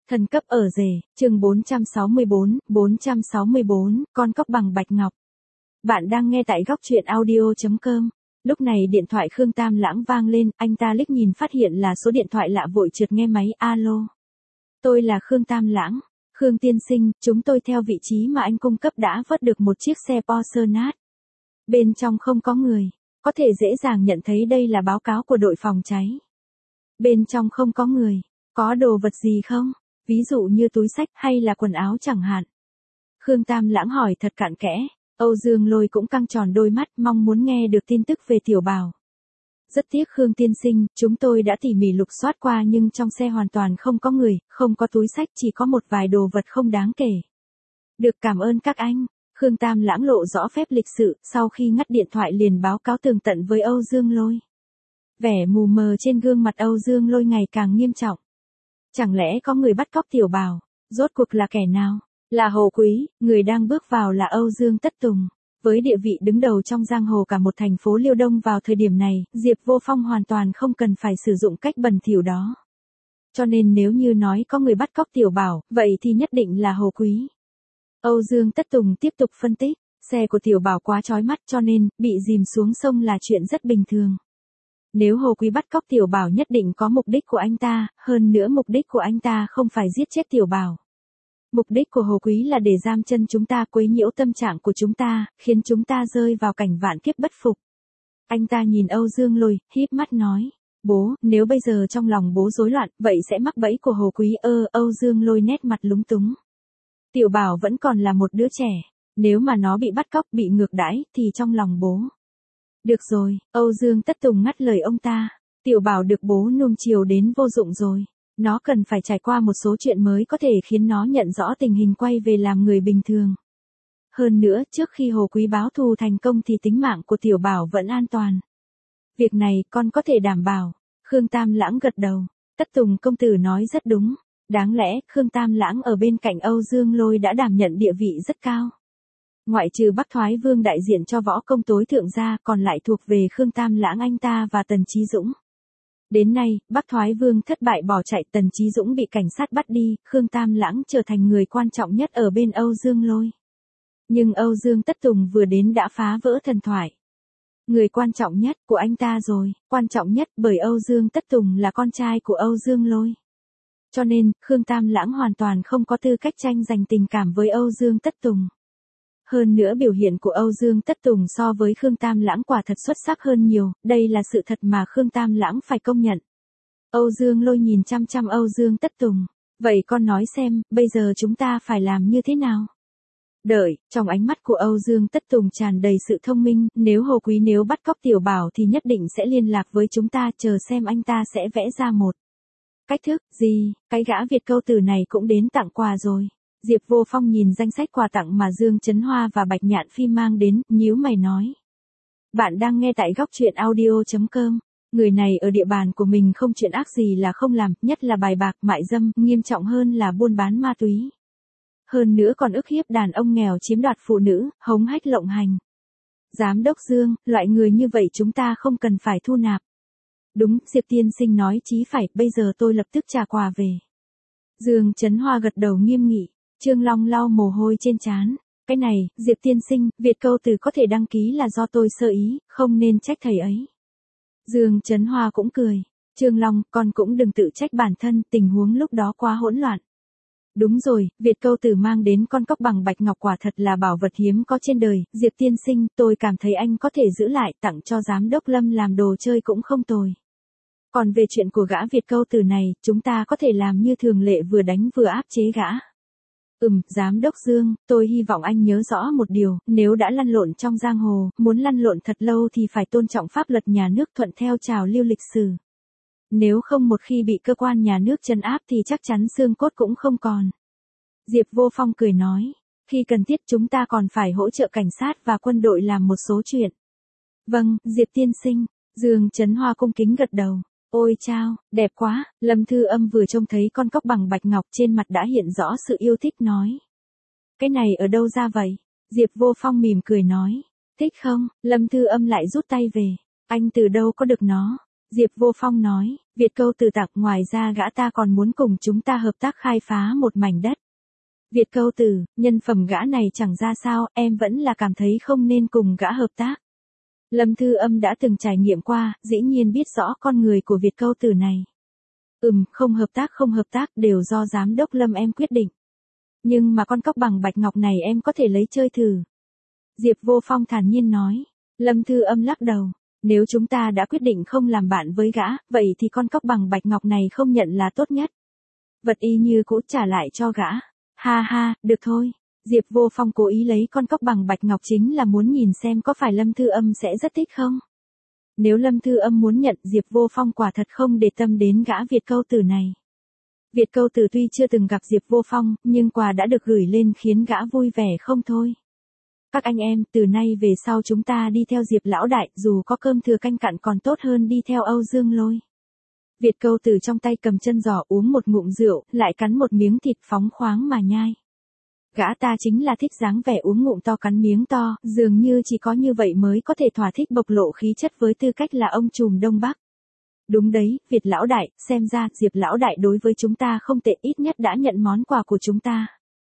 Thần cấp ở rể, chương 464, con cóc bằng bạch ngọc. Bạn đang nghe tại góc truyện audio.com. Lúc này điện thoại Khương Tam Lãng vang lên, anh ta liếc nhìn phát hiện là số điện thoại lạ vội trượt nghe máy. Alo. Tôi là Khương Tam Lãng. Khương tiên sinh, chúng tôi theo vị trí mà anh cung cấp đã vớt được một chiếc xe Porsche nát. Bên trong không có người. Có thể dễ dàng nhận thấy đây là báo cáo của đội phòng cháy. Bên trong không có người. Có đồ vật gì không? Ví dụ như túi xách hay là quần áo chẳng hạn. Khương Tam Lãng hỏi thật cặn kẽ. Âu Dương Lôi cũng căng tròn đôi mắt mong muốn nghe được tin tức về Tiểu Bảo. Rất tiếc Khương tiên sinh, chúng tôi đã tỉ mỉ lục soát qua nhưng trong xe hoàn toàn không có người, không có túi xách, chỉ có một vài đồ vật không đáng kể. Được, cảm ơn các anh. Khương Tam Lãng lộ rõ phép lịch sự, sau khi ngắt điện thoại liền báo cáo tường tận với Âu Dương Lôi. Vẻ mù mờ trên gương mặt Âu Dương Lôi ngày càng nghiêm trọng. Chẳng lẽ có người bắt cóc Tiểu Bảo? Rốt cuộc là kẻ nào? Là Hồ Quý, người đang bước vào là Âu Dương Tất Tùng. Với địa vị đứng đầu trong giang hồ cả một thành phố Liêu Đông vào thời điểm này, Diệp Vô Phong hoàn toàn không cần phải sử dụng cách bẩn thỉu đó. Cho nên nếu như nói có người bắt cóc Tiểu Bảo, vậy thì nhất định là Hồ Quý. Âu Dương Tất Tùng tiếp tục phân tích, xe của Tiểu Bảo quá chói mắt cho nên, bị dìm xuống sông là chuyện rất bình thường. Nếu Hồ Quý bắt cóc Tiểu Bảo nhất định có mục đích của anh ta, hơn nữa mục đích của anh ta không phải giết chết Tiểu Bảo. Mục đích của Hồ Quý là để giam chân chúng ta, quấy nhiễu tâm trạng của chúng ta, khiến chúng ta rơi vào cảnh vạn kiếp bất phục. Anh ta nhìn Âu Dương Lôi, híp mắt nói, bố, nếu bây giờ trong lòng bố rối loạn, vậy sẽ mắc bẫy của Hồ Quý. Âu Dương Lôi nét mặt lúng túng. Tiểu Bảo vẫn còn là một đứa trẻ, nếu mà nó bị bắt cóc, bị ngược đãi, thì trong lòng bố. Được rồi, Âu Dương Tất Tùng ngắt lời ông ta. Tiểu Bảo được bố nuông chiều đến vô dụng rồi. Nó cần phải trải qua một số chuyện mới có thể khiến nó nhận rõ tình hình, quay về làm người bình thường. Hơn nữa, trước khi Hồ Quý báo thù thành công thì tính mạng của Tiểu Bảo vẫn an toàn. Việc này con có thể đảm bảo. Khương Tam Lãng gật đầu. Tất Tùng công tử nói rất đúng. Đáng lẽ, Khương Tam Lãng ở bên cạnh Âu Dương Lôi đã đảm nhận địa vị rất cao. Ngoại trừ Bắc Thoái Vương đại diện cho võ công tối thượng ra, còn lại thuộc về Khương Tam Lãng anh ta và Tần Chí Dũng. Đến nay, Bắc Thoái Vương thất bại bỏ chạy, Tần Chí Dũng bị cảnh sát bắt đi, Khương Tam Lãng trở thành người quan trọng nhất ở bên Âu Dương Lôi. Nhưng Âu Dương Tất Tùng vừa đến đã phá vỡ thần thoại. Người quan trọng nhất của anh ta rồi, quan trọng nhất bởi Âu Dương Tất Tùng là con trai của Âu Dương Lôi. Cho nên, Khương Tam Lãng hoàn toàn không có tư cách tranh giành tình cảm với Âu Dương Tất Tùng. Hơn nữa biểu hiện của Âu Dương Tất Tùng so với Khương Tam Lãng quả thật xuất sắc hơn nhiều, đây là sự thật mà Khương Tam Lãng phải công nhận. Âu Dương Lôi nhìn chăm chăm Âu Dương Tất Tùng. Vậy con nói xem, bây giờ chúng ta phải làm như thế nào? Đợi, trong ánh mắt của Âu Dương Tất Tùng tràn đầy sự thông minh, nếu Hồ Quý nếu bắt cóc Tiểu Bảo thì nhất định sẽ liên lạc với chúng ta, chờ xem anh ta sẽ vẽ ra một cách thức gì, cái gã Việt Câu Tử này cũng đến tặng quà rồi. Diệp Vô Phong nhìn danh sách quà tặng mà Dương Chấn Hoa và Bạch Nhạn Phi mang đến, nhíu mày nói. Bạn đang nghe tại góc truyện audio.com. Người này ở địa bàn của mình không chuyện ác gì là không làm, nhất là bài bạc, mại dâm, nghiêm trọng hơn là buôn bán ma túy. Hơn nữa còn ức hiếp đàn ông nghèo, chiếm đoạt phụ nữ, hống hách lộng hành. Giám đốc Dương, loại người như vậy chúng ta không cần phải thu nạp. Đúng, Diệp tiên sinh nói chí phải, bây giờ tôi lập tức trả quà về. Dương Chấn Hoa gật đầu nghiêm nghị. Trương Long lau mồ hôi trên trán. Cái này, Diệp tiên sinh, Việt Câu Tử có thể đăng ký là do tôi sơ ý, không nên trách thầy ấy. Dương Chấn Hoa cũng cười. Trương Long, con cũng đừng tự trách bản thân, tình huống lúc đó quá hỗn loạn. Đúng rồi, Việt Câu Tử mang đến con cóc bằng bạch ngọc quả thật là bảo vật hiếm có trên đời. Diệp tiên sinh, tôi cảm thấy anh có thể giữ lại, tặng cho giám đốc Lâm làm đồ chơi cũng không tồi. Còn về chuyện của gã Việt Câu Tử này, chúng ta có thể làm như thường lệ, vừa đánh vừa áp chế gã. Giám đốc Dương, tôi hy vọng anh nhớ rõ một điều, nếu đã lăn lộn trong giang hồ, muốn lăn lộn thật lâu thì phải tôn trọng pháp luật nhà nước, thuận theo trào lưu lịch sử. Nếu không một khi bị cơ quan nhà nước trấn áp thì chắc chắn xương cốt cũng không còn. Diệp Vô Phong cười nói, khi cần thiết chúng ta còn phải hỗ trợ cảnh sát và quân đội làm một số chuyện. Vâng, Diệp tiên sinh. Dương Chấn Hoa cung kính gật đầu. Ôi chao, đẹp quá, Lâm Thư Âm vừa trông thấy con cóc bằng bạch ngọc trên mặt đã hiện rõ sự yêu thích nói. Cái này ở đâu ra vậy? Diệp Vô Phong mỉm cười nói. Thích không? Lâm Thư Âm lại rút tay về. Anh từ đâu có được nó? Diệp Vô Phong nói, Việt Câu Tử tặc, ngoài ra gã ta còn muốn cùng chúng ta hợp tác khai phá một mảnh đất. Việt Câu Tử, nhân phẩm gã này chẳng ra sao, em vẫn là cảm thấy không nên cùng gã hợp tác. Lâm Thư Âm đã từng trải nghiệm qua, dĩ nhiên biết rõ con người của Việt Câu Tử này. Không hợp tác đều do giám đốc Lâm em quyết định. Nhưng mà con cóc bằng bạch ngọc này em có thể lấy chơi thử. Diệp Vô Phong thản nhiên nói. Lâm Thư Âm lắc đầu. Nếu chúng ta đã quyết định không làm bạn với gã, vậy thì con cóc bằng bạch ngọc này không nhận là tốt nhất. Vật y như cũ trả lại cho gã. Ha ha, được thôi. Diệp Vô Phong cố ý lấy con cóc bằng bạch ngọc chính là muốn nhìn xem có phải Lâm Thư Âm sẽ rất thích không. Nếu Lâm Thư Âm muốn nhận, Diệp Vô Phong quả thật không để tâm đến gã Việt Câu Tử này. Việt Câu Tử tuy chưa từng gặp Diệp Vô Phong, nhưng quà đã được gửi lên khiến gã vui vẻ không thôi. Các anh em, từ nay về sau chúng ta đi theo Diệp lão đại, dù có cơm thừa canh cặn còn tốt hơn đi theo Âu Dương Lôi. Việt Câu Tử trong tay cầm chân giò uống một ngụm rượu, lại cắn một miếng thịt phóng khoáng mà nhai. Gã ta chính là thích dáng vẻ uống ngụm to cắn miếng to, dường như chỉ có như vậy mới có thể thỏa thích bộc lộ khí chất với tư cách là ông trùm Đông Bắc. Đúng đấy, Việt lão đại, xem ra Diệp lão đại đối với chúng ta không tệ, ít nhất đã nhận món quà của chúng ta.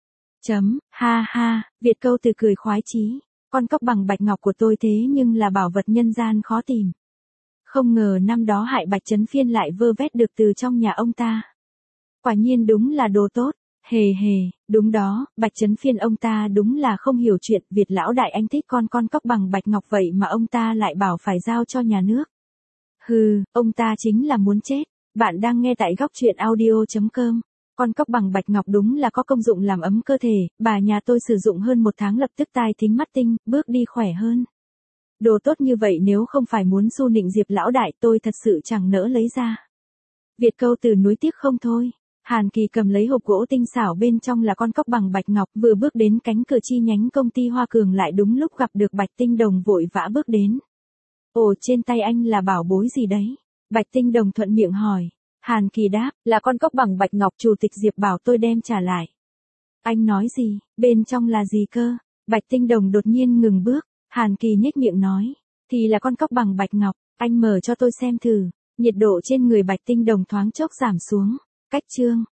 Ha ha, Việt Câu Tử cười khoái chí. Con cóc bằng bạch ngọc của tôi thế nhưng là bảo vật nhân gian khó tìm. Không ngờ năm đó Hại Bạch Trấn Phiên lại vơ vét được từ trong nhà ông ta. Quả nhiên đúng là đồ tốt. Hề hề, đúng đó, Bạch Trấn Phiên ông ta đúng là không hiểu chuyện, Việt lão đại anh thích con cóc bằng bạch ngọc vậy mà ông ta lại bảo phải giao cho nhà nước. Hừ, ông ta chính là muốn chết. Bạn đang nghe tại góc truyện audio.com. Con cóc bằng bạch ngọc đúng là có công dụng làm ấm cơ thể, bà nhà tôi sử dụng hơn 1 tháng lập tức tai thính mắt tinh, bước đi khỏe hơn. Đồ tốt như vậy nếu không phải muốn xu nịnh Diệp lão đại tôi thật sự chẳng nỡ lấy ra. Việt Câu Tử nuối tiếc không thôi. Hàn Kỳ cầm lấy hộp gỗ tinh xảo bên trong là con cóc bằng bạch ngọc, vừa bước đến cánh cửa chi nhánh công ty Hoa Cường lại đúng lúc gặp được Bạch Tinh Đồng vội vã bước đến. Ồ, trên tay anh là bảo bối gì đấy? Bạch Tinh Đồng thuận miệng hỏi. Hàn Kỳ đáp, là con cóc bằng bạch ngọc chủ tịch Diệp bảo tôi đem trả lại. Anh nói gì, bên trong là gì cơ? Bạch Tinh Đồng đột nhiên ngừng bước, Hàn Kỳ nhếch miệng nói, thì là con cóc bằng bạch ngọc, anh mở cho tôi xem thử. Nhiệt độ trên người Bạch Tinh Đồng thoáng chốc giảm xuống. Cách chương